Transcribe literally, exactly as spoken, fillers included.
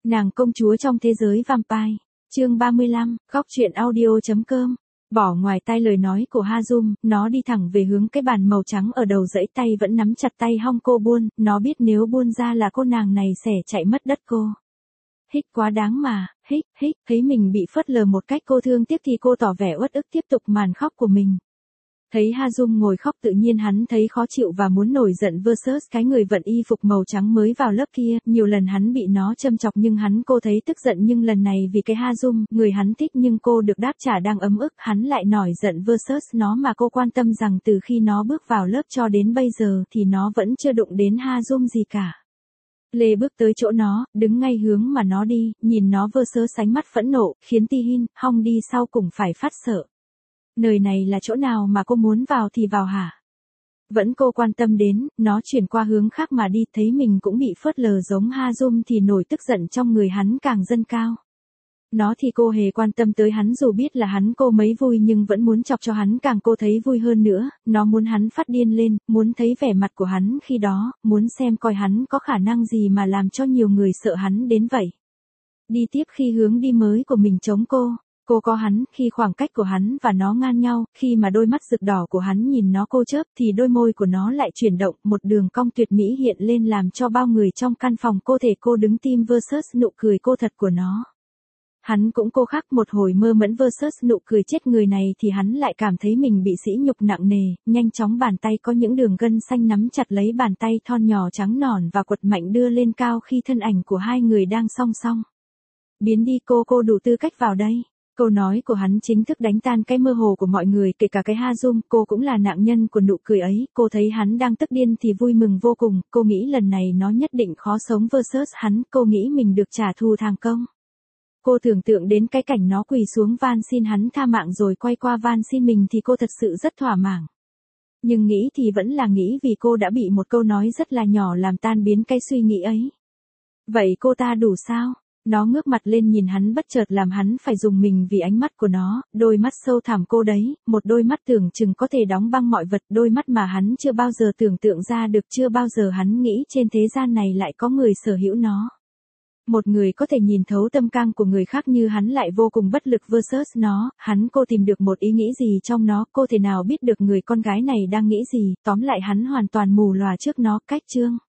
Nàng công chúa trong thế giới vampire. Chương ba mươi lăm, góc truyện audio.com. Bỏ ngoài tai lời nói của Ha-jung, nó đi thẳng về hướng cái bàn màu trắng ở đầu dãy tay vẫn nắm chặt tay Hong cô buôn, nó biết nếu buôn ra là cô nàng này sẽ chạy mất đất cô. Hích quá đáng mà, hích, hích, thấy mình bị phớt lờ một cách cô thương tiếc thì cô tỏ vẻ uất ức tiếp tục màn khóc của mình. Thấy Ha-jung ngồi khóc tự nhiên hắn thấy khó chịu và muốn nổi giận versus cái người vận y phục màu trắng mới vào lớp kia, nhiều lần hắn bị nó châm chọc nhưng hắn cô thấy tức giận nhưng lần này vì cái Ha-jung, người hắn thích nhưng cô được đáp trả đang ấm ức, hắn lại nổi giận versus nó mà cô quan tâm rằng từ khi nó bước vào lớp cho đến bây giờ thì nó vẫn chưa đụng đến Ha-jung gì cả. Lê bước tới chỗ nó, đứng ngay hướng mà nó đi, nhìn nó versus sánh mắt phẫn nộ, khiến Ti-hin, Hong đi sau cùng phải phát sợ. Nơi này là chỗ nào mà cô muốn vào thì vào hả? Vẫn cô quan tâm đến, nó chuyển qua hướng khác mà đi, thấy mình cũng bị phớt lờ giống Ha-jung thì nổi tức giận trong người hắn càng dâng cao. Nó thì cô hề quan tâm tới hắn dù biết là hắn cô mấy vui nhưng vẫn muốn chọc cho hắn càng cô thấy vui hơn nữa, nó muốn hắn phát điên lên, muốn thấy vẻ mặt của hắn khi đó, muốn xem coi hắn có khả năng gì mà làm cho nhiều người sợ hắn đến vậy. Đi tiếp khi hướng đi mới của mình chống cô. Cô có hắn, khi khoảng cách của hắn và nó ngang nhau, khi mà đôi mắt rực đỏ của hắn nhìn nó cô chớp thì đôi môi của nó lại chuyển động, một đường cong tuyệt mỹ hiện lên làm cho bao người trong căn phòng cô thể cô đứng tim versus nụ cười cô thật của nó. Hắn cũng cô khác một hồi mơ mẫn versus nụ cười chết người này thì hắn lại cảm thấy mình bị sỉ nhục nặng nề, nhanh chóng bàn tay có những đường gân xanh nắm chặt lấy bàn tay thon nhỏ trắng nõn và quật mạnh đưa lên cao khi thân ảnh của hai người đang song song. Biến đi cô, cô đủ tư cách vào đây. Câu nói của hắn chính thức đánh tan cái mơ hồ của mọi người kể cả cái Ha-jung, cô cũng là nạn nhân của nụ cười ấy, cô thấy hắn đang tức điên thì vui mừng vô cùng, cô nghĩ lần này nó nhất định khó sống versus hắn, cô nghĩ mình được trả thù thang công. Cô tưởng tượng đến cái cảnh nó quỳ xuống van xin hắn tha mạng rồi quay qua van xin mình thì cô thật sự rất thỏa mãn. Nhưng nghĩ thì vẫn là nghĩ vì cô đã bị một câu nói rất là nhỏ làm tan biến cái suy nghĩ ấy. Vậy cô ta đủ sao? Nó ngước mặt lên nhìn hắn bất chợt làm hắn phải dùng mình vì ánh mắt của nó, đôi mắt sâu thẳm cô đấy, một đôi mắt tưởng chừng có thể đóng băng mọi vật, đôi mắt mà hắn chưa bao giờ tưởng tượng ra được, chưa bao giờ hắn nghĩ trên thế gian này lại có người sở hữu nó. Một người có thể nhìn thấu tâm can của người khác như hắn lại vô cùng bất lực versus nó, hắn cô tìm được một ý nghĩ gì trong nó, cô thể nào biết được người con gái này đang nghĩ gì, tóm lại hắn hoàn toàn mù lòa trước nó, cách chương.